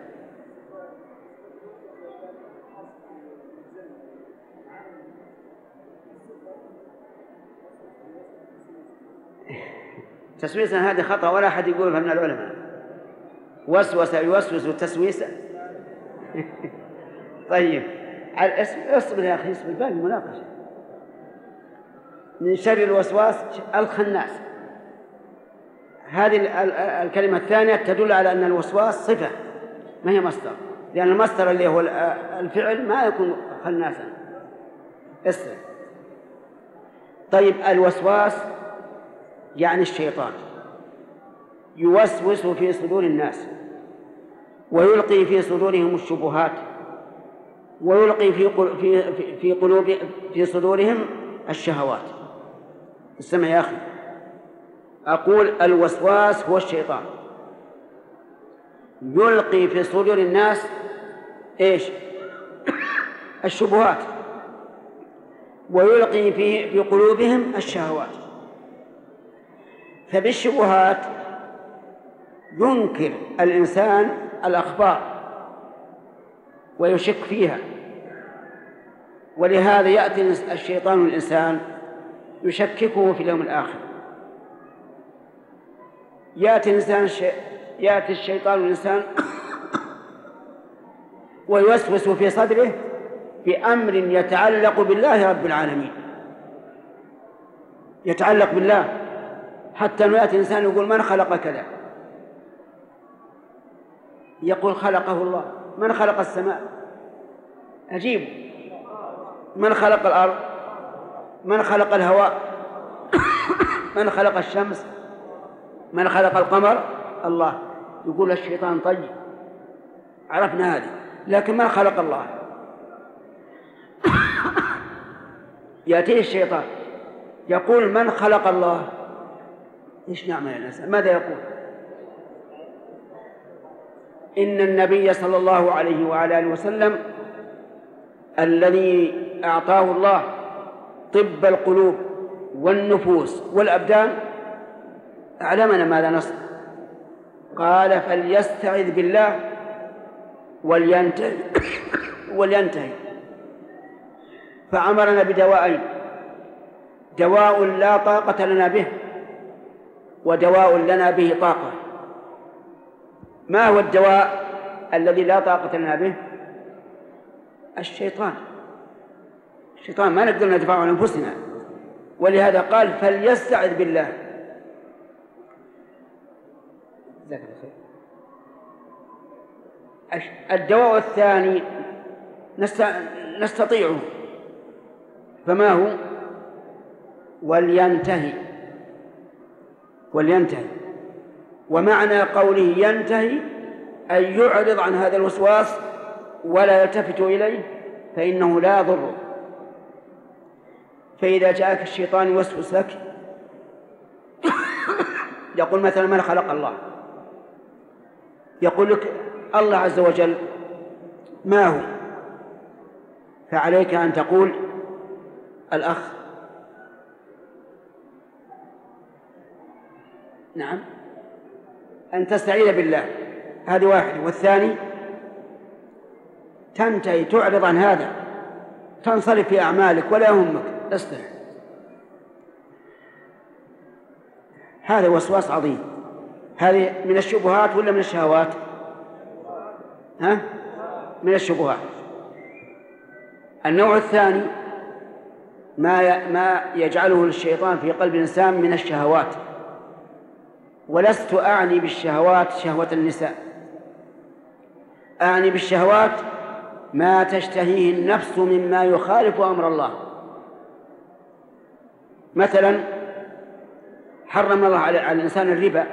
تسويسا هذه خطأ ولا أحد يقولها من العلماء. وسوس يوسوس تسويسا. طيب، اصبر يا أخي، اصبر، باقي المناقشة. من شر الوسواس الخناس، هذه الكلمة الثانية تدل على أن الوسواس صفة ما هي مصدر، لأن المصدر اللي هو الفعل ما يكون خناسا. اسم. طيب، الوسواس يعني الشيطان يوسوس في صدور الناس ويلقي في صدورهم الشبهات ويلقي في في في قلوب في صدورهم الشهوات. اسمع يا أخي، أقول الوسواس هو الشيطان يلقي في صدور الناس إيش؟ الشبهات، ويلقي في في قلوبهم الشهوات. فبالشبهات ينكر الإنسان الأخبار ويشك فيها، ولهذا يأتي الشيطان الإنسان يشككه في اليوم الآخر. يأتي الإنسان الشي... يأتي الشيطان الإنسان ويوسوس في صدره بأمر يتعلق بالله رب العالمين، يتعلق بالله، حتى أنه يأتي الإنسان يقول من خلق كذا؟ يقول خلقه الله. من خلق السماء؟ أجيب. من خلق الأرض؟ من خلق الهواء؟ من خلق الشمس؟ من خلق القمر؟ الله. يقول الشيطان طيب، عرفنا هذه، لكن من خلق الله؟ يأتيه الشيطان يقول من خلق الله؟ إيش نعمل يا الإنسان؟ ماذا يقول؟ إن النبي صلى الله عليه وعلى آله وسلم الذي أعطاه الله طب القلوب والنفوس والأبدان أعلمنا ماذا نصنع. قال فليستعذ بالله ولينتهي ولينتهي فأمرنا بدوائين: دواء لا طاقة لنا به، ودواء لنا به طاقة. ما هو الدواء الذي لا طاقة لنا به؟ الشيطان. الشيطان ما نقدر ندفع عن أنفسنا، ولهذا قال فليستعذ بالله. الدواء الثاني نستطيعه، فما هو؟ ولينتهي. ولينتهي، ومعنى قوله ينتهي أن يعرض عن هذا الوسواس ولا يلتفت إليه، فإنه لا يضره. فإذا جاءك الشيطان يوسوس لك يقول مثلا من خلق الله، يقول لك الله عز وجل ما هو؟ فعليك أن تقول الأخ. نعم، أن تستعيذ بالله، هذه واحدة. والثاني تنتهي، تعرض عن هذا، تنصرف في أعمالك ولا يهمك، اصلح. هذا وسواس عظيم. هذه من الشبهات ولا من الشهوات؟ ها؟ من الشبهات. النوع الثاني ما ما يجعله الشيطان في قلب الإنسان من الشهوات. ولست أعني بالشهوات شهوة النساء، أعني بالشهوات ما تشتهيه النفس مما يخالف أمر الله. مثلا حرم الله على الإنسان الربا،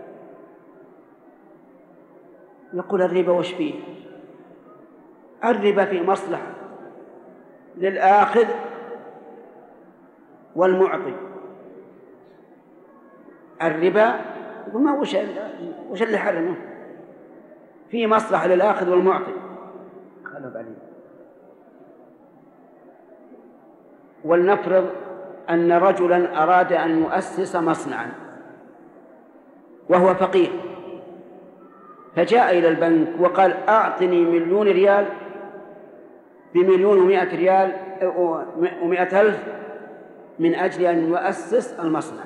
يقول الربا وش فيه؟ الربا فيه مصلحة للآخذ والمعطي. الربا يقول ما وش وش اللي حرمه؟ فيه مصلحة للآخذ والمعطي. خلوا بعدين. ولنفرض أن رجلا أراد أن يؤسس مصنعا وهو فقير، فجاء إلى البنك وقال أعطني مليون ريال بمليون ومائة ريال ومائة ألف من أجل أن يؤسس المصنع.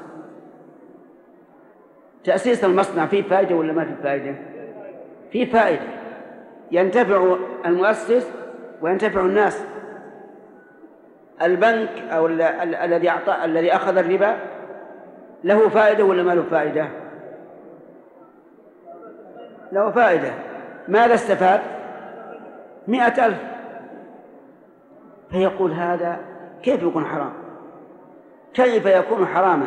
تأسيس المصنع فيه فائدة ولا ما فيه فائدة؟ فيه فائدة، ينتفع المؤسس وينتفع الناس. البنك أو الذي أعطى الذي أخذ الربا له فائدة ولا ما له فائدة؟ له فائدة. ماذا استفاد؟ مئة ألف. فيقول هذا كيف يكون حرام؟ كيف يكون حراما؟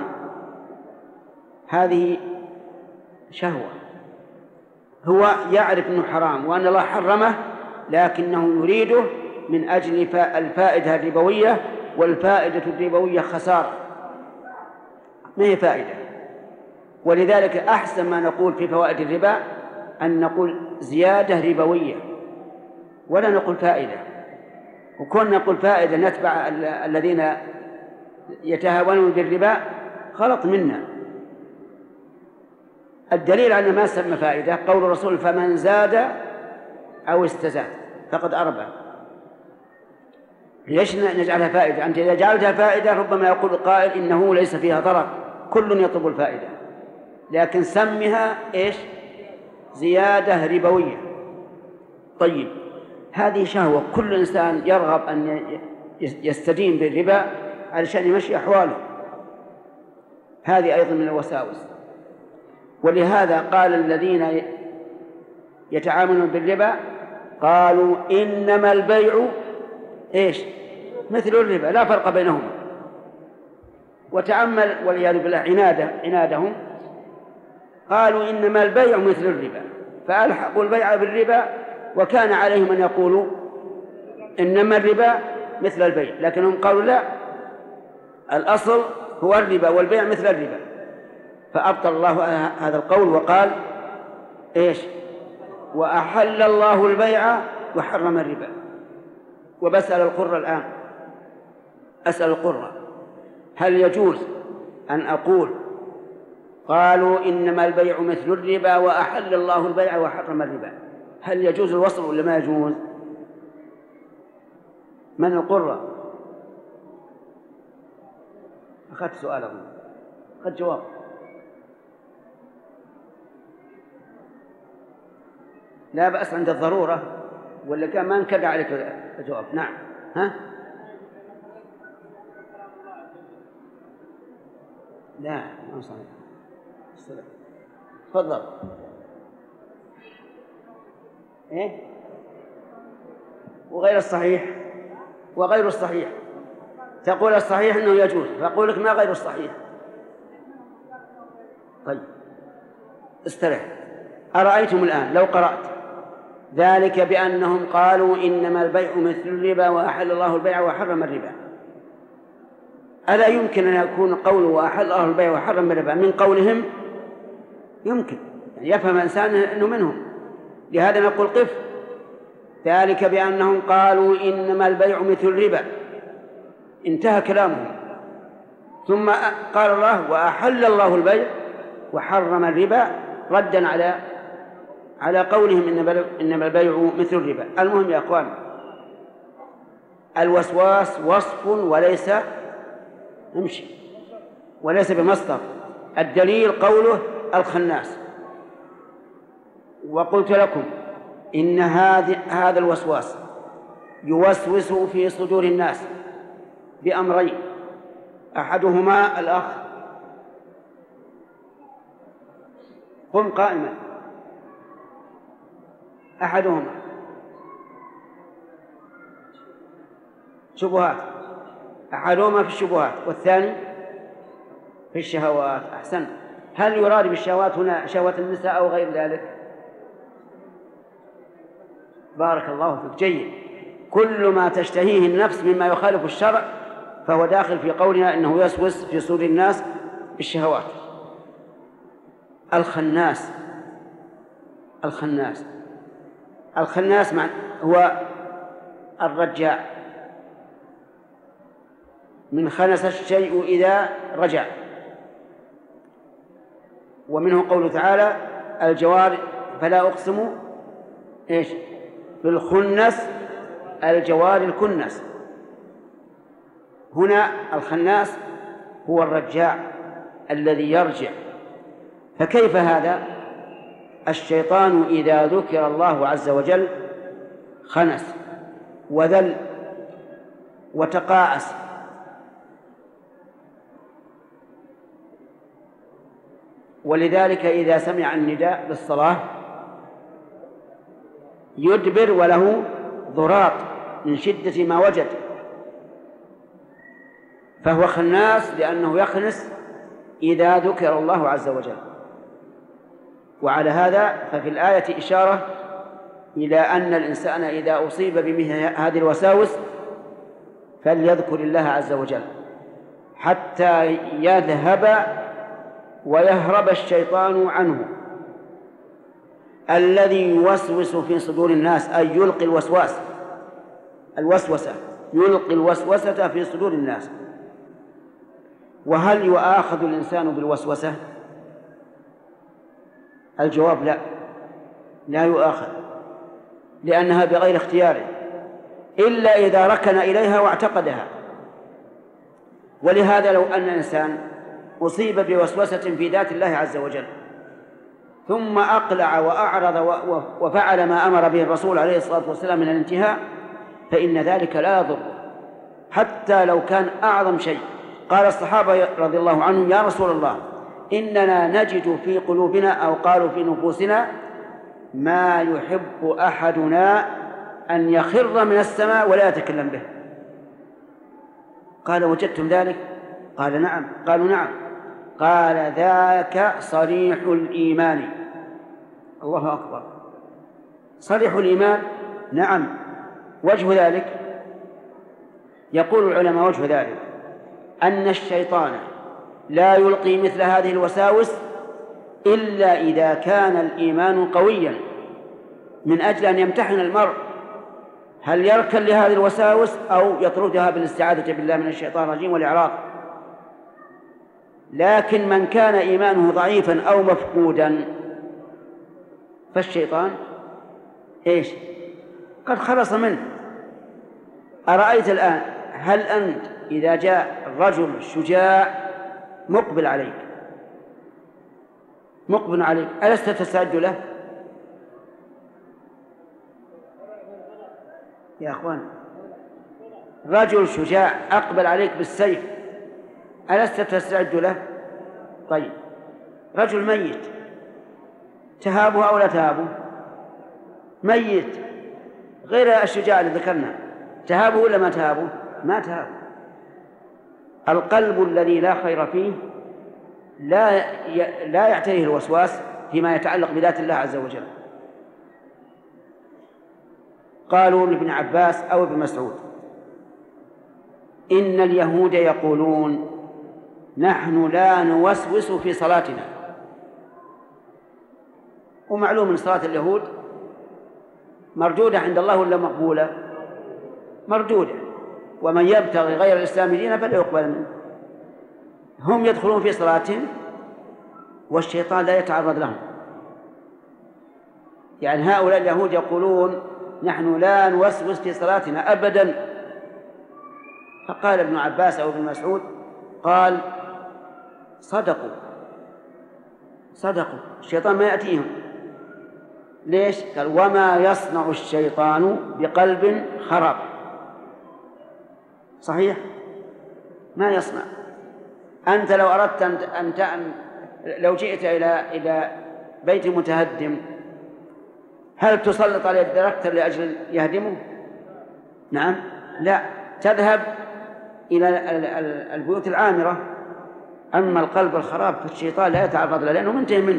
هذه شهوة. هو يعرف أنه حرام وأن الله حرمه، لكنه يريده من أجل الفائدة الربوية، والفائدة الربوية خسارة، ما هي فائدة. ولذلك أحسن ما نقول في فوائد الربا أن نقول زيادة ربوية ولا نقول فائدة. وكون نقول فائدة نتبع الذين يتهاونون بالربا غلط منا. الدليل على ما سمى فائدة قول الرسول فمن زاد أو استزاد فقد أربى. ليش نجعلها فائدة؟ أنت إذا جعلتها فائدة ربما يقول القائل إنه ليس فيها ضرر، كل يطلب الفائدة، لكن سمها إيش؟ زيادة ربوية. طيب، هذه شهوة، كل إنسان يرغب أن يستدين بالربا علشان يمشي أحواله. هذه أيضا من الوساوس. ولهذا قال الذين يتعاملون بالربا قالوا إنما البيع إيش؟ مثل الربا، لا فرق بينهما. وتأمل والعياذ بالله عناده عنادهم، قالوا إنما البيع مثل الربا، فألحقوا البيع بالربا، وكان عليهم أن يقولوا إنما الربا مثل البيع، لكنهم قالوا لا، الأصل هو الربا والبيع مثل الربا. فأبطل الله هذا القول وقال إيش؟ وأحل الله البيع وحرم الربا. وبسأل القرة الآن، أسأل القرة، هل يجوز أن أقول قالوا إنما البيع مثل الربا وأحل الله البيع وحرم الربا، هل يجوز الوصل ولا ما يجوز؟ من القرة؟ أخذت سؤال أظن، أخذت جواب. لا بأس عند الضرورة، ولا كان ما انكد عليك الجواب. نعم. ها؟ لا ما صحيح. السلام. تفضل. إيه؟ وغير الصحيح وغير الصحيح تقول الصحيح أنه يجوز، فأقول لك ما غير الصحيح. طيب استرح. أرأيتم الآن لو قرأت ذلك بأنهم قالوا إنما البيع مثل الربا وأحل الله البيع وحرم الربا، ألا يمكن أن يكون قوله وأحل الله البيع وحرم الربا من قولهم؟ يمكن، يعني يفهم إنسان أنه منهم. لهذا نقول قف. ذلك بأنهم قالوا إنما البيع مثل الربا، انتهى كلامهم. ثم قال الله وأحل الله البيع وحرم الربا، ردا على على قولهم إنما البيع مثل الربا. المهم يا أخوان، الوسواس وصف وليس امشي وليس بمصدر. الدليل قوله الخناس. وقلت لكم إن هذا الوسواس يوسوس في صدور الناس بأمرين، أحدهما الأخ. قم قائما. أحدهما شبهات، أحدهما في الشبهات والثاني في الشهوات. أحسن. هل يراد بالشهوات هنا شهوة النساء أو غير ذلك؟ بارك الله فيك. جيد. كل ما تشتهيه النفس مما يخالف الشرع فهو داخل في قولنا إنه يسوس في صدور الناس بالشهوات. الخناس الخناس الخناس مع هو الرجاع، من خنس الشيء إذا رجع. ومنه قوله تعالى الجوار، فلا أقسم إيش بالخنس الجوار الكنس. هنا الخناس هو الرجاع الذي يرجع. فكيف هذا؟ الشيطان إذا ذكر الله عز وجل خنس وذل وتقاعس. ولذلك إذا سمع النداء بالصلاة يدبر وله ضراط من شدة ما وجد، فهو خناس لأنه يخنس إذا ذكر الله عز وجل. وعلى هذا ففي الآية إشارة إلى أن الإنسان إذا أصيب بمثل هذه الوساوس فليذكر الله عز وجل حتى يذهب ويهرب الشيطان عنه الذي يوسوس في صدور الناس، أي يلقي الوسواس الوسوسة يلقي الوسوسة في صدور الناس. وهل يؤاخذ الإنسان بالوسوسة؟ الجواب لا، لا يؤاخذ، لأنها بغير اختياره إلا إذا ركن إليها واعتقدها. ولهذا لو أن الإنسان أصيب بوسوسة في ذات الله عز وجل ثم أقلع وأعرض وفعل ما أمر به الرسول عليه الصلاة والسلام من الانتهاء فإن ذلك لا يضر حتى لو كان أعظم شيء. قال الصحابة رضي الله عنهم يا رسول الله إننا نجد في قلوبنا أو قالوا في نفوسنا ما يحب أحدنا أن يخر من السماء ولا يتكلم به. قال وجدتم ذلك؟ قال نعم. قالوا نعم. قال ذاك صريح الإيمان. الله أكبر. صريح الإيمان؟ نعم. وجه ذلك، يقول العلماء وجه ذلك أن الشيطان لا يلقي مثل هذه الوساوس إلا إذا كان الإيمان قويا، من أجل أن يمتحن المرء هل يركن لهذه الوساوس أو يطردها بالاستعاذة بالله من الشيطان الرجيم والإعراض. لكن من كان إيمانه ضعيفا أو مفقودا فالشيطان إيش؟ قد خلص منه. أرأيت الآن، هل أنت إذا جاء رجل شجاع مقبل عليك مقبل عليك ألست تستعد له؟ يا أخوان، رجل شجاع أقبل عليك بالسيف ألست تستعد له؟ طيب، رجل ميت تهابه أو لا تهابه؟ ميت غير الشجاع اللي ذكرنا، تهابه ولا ما تهابه؟ ما تهابه. القلب الذي لا خير فيه لا ي... لا يعتريه الوسواس فيما يتعلق بذات الله عز وجل. قالوا لابن عباس أو ابن مسعود إن اليهود يقولون نحن لا نوسوس في صلاتنا. ومعلوم من صلاة اليهود مردودة عند الله ولا مقبولة؟ مردودة. ومن يبتغي غير الإسلام دينا فلا يقبل منه. هم يدخلون في صلاتهم والشيطان لا يتعرض لهم. يعني هؤلاء اليهود يقولون نحن لا نوسوس في صلاتنا أبدا. فقال ابن عباس أو ابن مسعود قال صدقوا صدقوا الشيطان ما يأتيهم. ليش؟ قال وما يصنع الشيطان بقلب خراب. صحيح، ما يصنع. أنت لو أردت أن أن لو جئت إلى إلى بيت متهدم هل تسلط عليه الدركتر لأجل يهدمه؟ نعم، لا، تذهب إلى البيوت العامرة. أما القلب الخراب فالشيطان لا يتعرض له لأنه منتهي منه.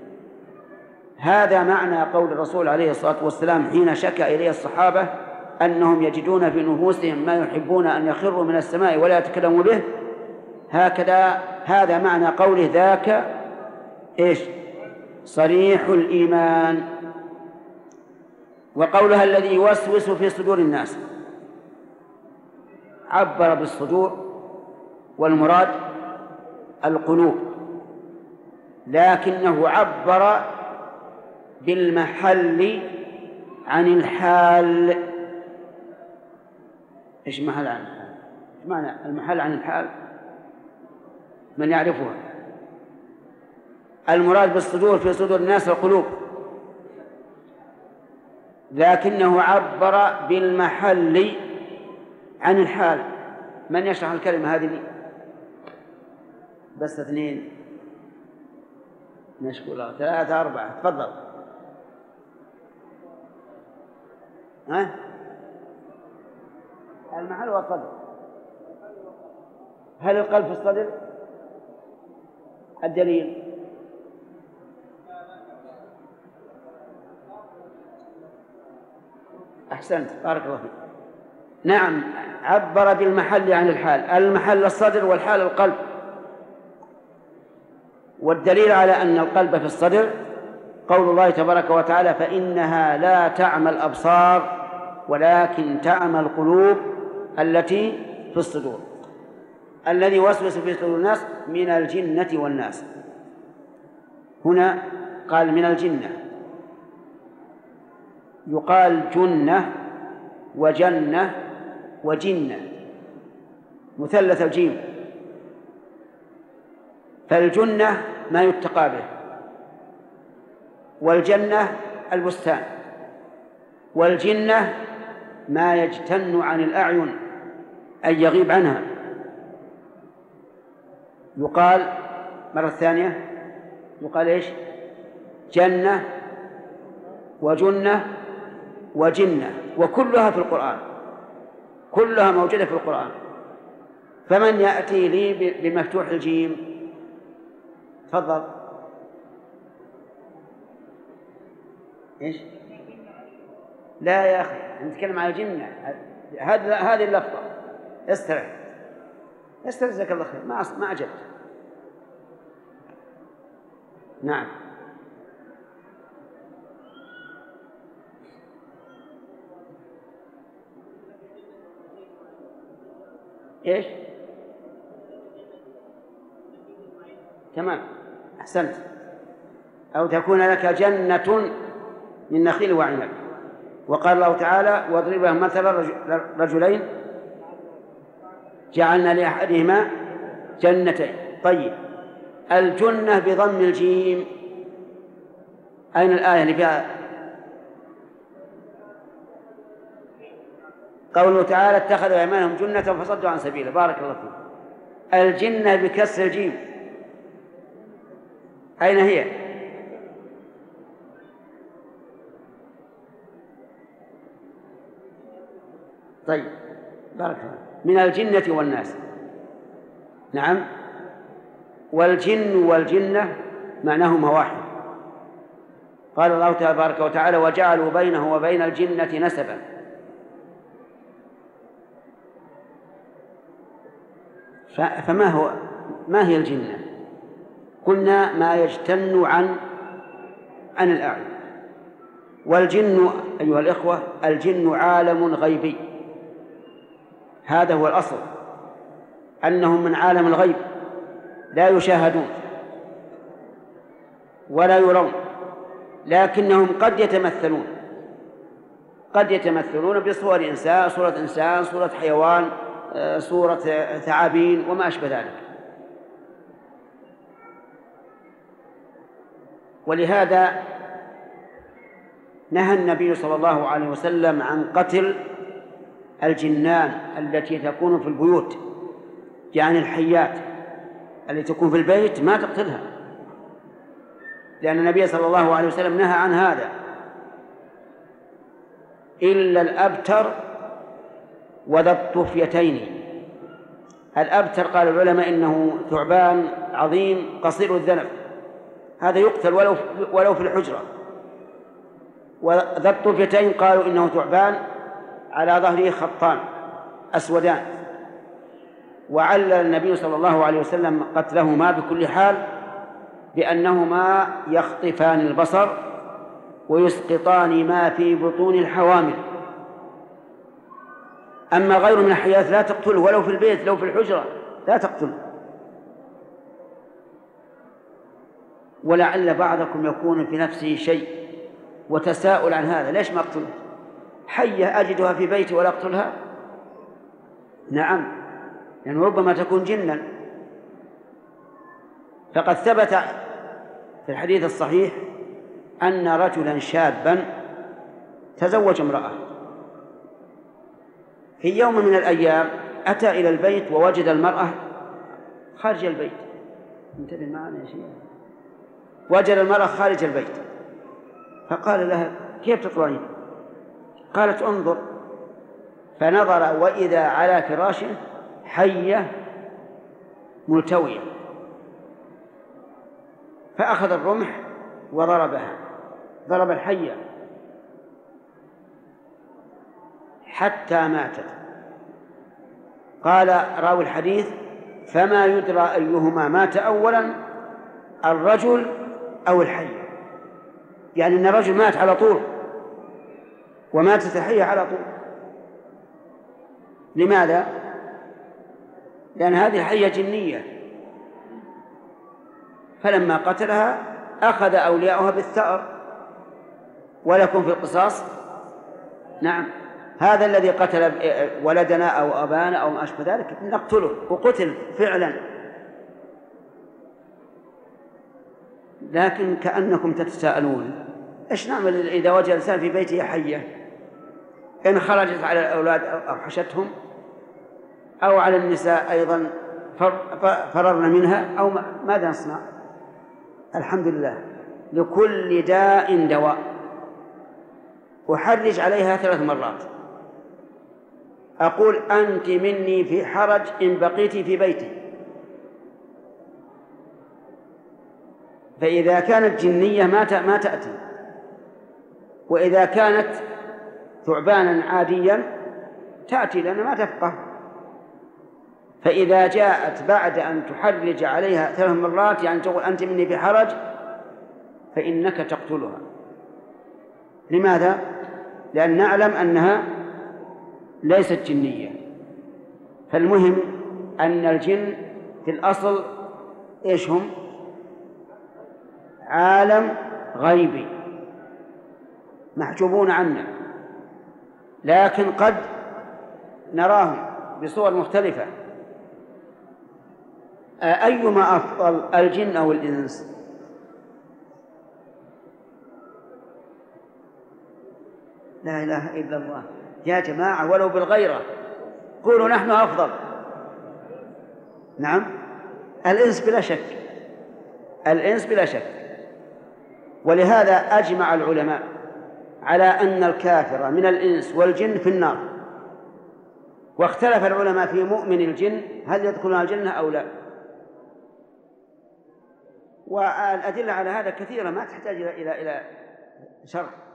هذا معنى قول الرسول عليه الصلاة والسلام حين شكى إليه الصحابة أنهم يجدون في نفوسهم ما يحبون أن يخروا من السماء ولا يتكلموا به. هكذا هذا معنى قوله ذاك إيش؟ صريح الإيمان. وقولها الذي يوسوس في صدور الناس عبر بالصدور والمراد القلوب، لكنه عبر بالمحل عن الحال. إيش محل عن الحال؟ إيش معنى المحل عن الحال؟ من يعرفها؟ المراد بالصدور في صدور الناس القلوب، لكنه عبر بالمحل عن الحال. من يشرح الكلمة هذه لي؟ بس اثنين، نشكو الله، ثلاثة، أربعة، تفضل. ها؟ المحل والصدر. هل القلب في الصدر؟ الدليل أحسنت، بارك الله فيك. نعم، عبر بالمحل عن الحال. المحل الصدر والحال القلب. والدليل على أن القلب في الصدر قول الله تبارك وتعالى فإنها لا تعمى الأبصار ولكن تعمى القلوب التي في الصدور. الذي يوسوس في صدور الناس من الجنة والناس. هنا قال من الجنة، يقال جنة وجنة وجنة، مثلث الجيم. فالجنة ما يتقى به، والجنة البستان، والجنة ما يجتن عن الأعين أي يغيب عنها. يقال مرة ثانية يقال إيش؟ جنة وجنة وجنة، وكلها في القرآن، كلها موجودة في القرآن. فمن يأتي لي بمفتوح الجيم؟ تفضل. إيش؟ لا يا أخي، نتكلم على الجنة. هذه هذه اللفظة. استرح استرح جزاك الله خير. ما ما أجبت. نعم. إيش؟ تمام، أحسنت. أو تكون لك جنة من نخيل وعنب. وقال الله تعالى: واضرب لهم مثلا رجلين جعلنا لأحدهما جنتين. طيب، الجنة بضم الجيم، أين الآية اللي فيها؟ قوله تعالى: اتخذوا أيمانهم جنة فصدوا عن سبيله. بارك الله فيك. الجنة بكسر الجيم أين هي؟ طيب، بارك الله. من الجنة والناس. نعم. والجن والجنة معناهما واحد. قال الله تبارك وتعالى: وجعلوا بينه وبين الجنة نسبا. فما هو ما هي الجنة؟ قلنا ما يجتن عن عن الأعين. والجن أيها الإخوة، الجن عالم غيبي. هذا هو الأصل، أنهم من عالم الغيب، لا يشاهدون ولا يرون، لكنهم قد يتمثلون قد يتمثلون بصور إنسان، صورة إنسان، صورة حيوان، صورة ثعابين وما أشبه ذلك. ولهذا نهى النبي صلى الله عليه وسلم عن قتل الجنان التي تكون في البيوت، يعني الحيات التي تكون في البيت ما تقتلها، لأن النبي صلى الله عليه وسلم نهى عن هذا، إلا الأبتر وذا الطفيتين. الأبتر قال العلماء إنه ثعبان عظيم قصير الذنب، هذا يقتل ولو ولو في الحجرة. وذا الطفيتين قالوا إنه ثعبان على ظهره خطان أسودان. وعلل النبي صلى الله عليه وسلم قتلهما بكل حال بأنهما يخطفان البصر ويسقطان ما في بطون الحوامل. أما غير من الحياة لا تقتله، ولو في البيت لو في الحجرة لا تقتله. ولعل بعضكم يكون في نفسه شيء وتساؤل عن هذا، ليش ما أقتله؟ حية أجدها في بيتي ولا أقتلها؟ نعم، لأن يعني ربما تكون جنا. فقد ثبت في الحديث الصحيح أن رجلا شابا تزوج امرأة، في يوم من الأيام أتى إلى البيت ووجد المرأة خارج البيت. انتبه معنا يا شيخ. وجد المرأة خارج البيت، فقال لها: كيف تطلعين؟ قالت: انظر. فنظر وإذا على فراشه حية ملتوية، فأخذ الرمح وضربها، ضرب الحية حتى ماتت. قال راوي الحديث: فما يدرى أيهما مات أولا، الرجل أو الحية. يعني أن الرجل مات على طول وماتت الحية على طول. لماذا؟ لأن هذه حية جنية، فلما قتلها أخذ أولياؤها بالثأر، ولكم في القصاص. نعم، هذا الذي قتل ولدنا أو أبانا أو ما أشبه ذلك نقتله، وقتل فعلا. لكن كأنكم تتساءلون: إيش نعمل إذا وجد الإنسان في بيته حية؟ إن خرجت على الأولاد أوحشتهم، أو على النساء أيضا فررنا منها، أو ماذا نصنع؟ الحمد لله، لكل داء دواء. أحرج عليها ثلاث مرات، أقول أنت مني في حرج إن بقيت في بيتي. فإذا كانت جنية ما تأتي، وإذا كانت ثعبانا عاديا تأتي لأنها ما تفقه. فإذا جاءت بعد أن تحرج عليها ثلاث مرات يعني تقول أنت مني في حرج فإنك تقتلها. لماذا؟ لأن نعلم أنها ليست جنية. فالمهم أن الجن في الأصل إيش هم؟ عالم غيبي محجوبون عنا، لكن قد نراهم بصور مختلفة. أيما أفضل، الجن أو الإنس؟ لا إله إلا الله يا جماعة، ولو بالغيرة قولوا نحن أفضل. نعم، الإنس بلا شك، الإنس بلا شك. ولهذا أجمع العلماء على أن الكافر من الإنس والجن في النار، واختلف العلماء في مؤمن الجن هل يدخلون الجنة أو لا. والأدلة على هذا كثيرة ما تحتاج إلى إلى شرح.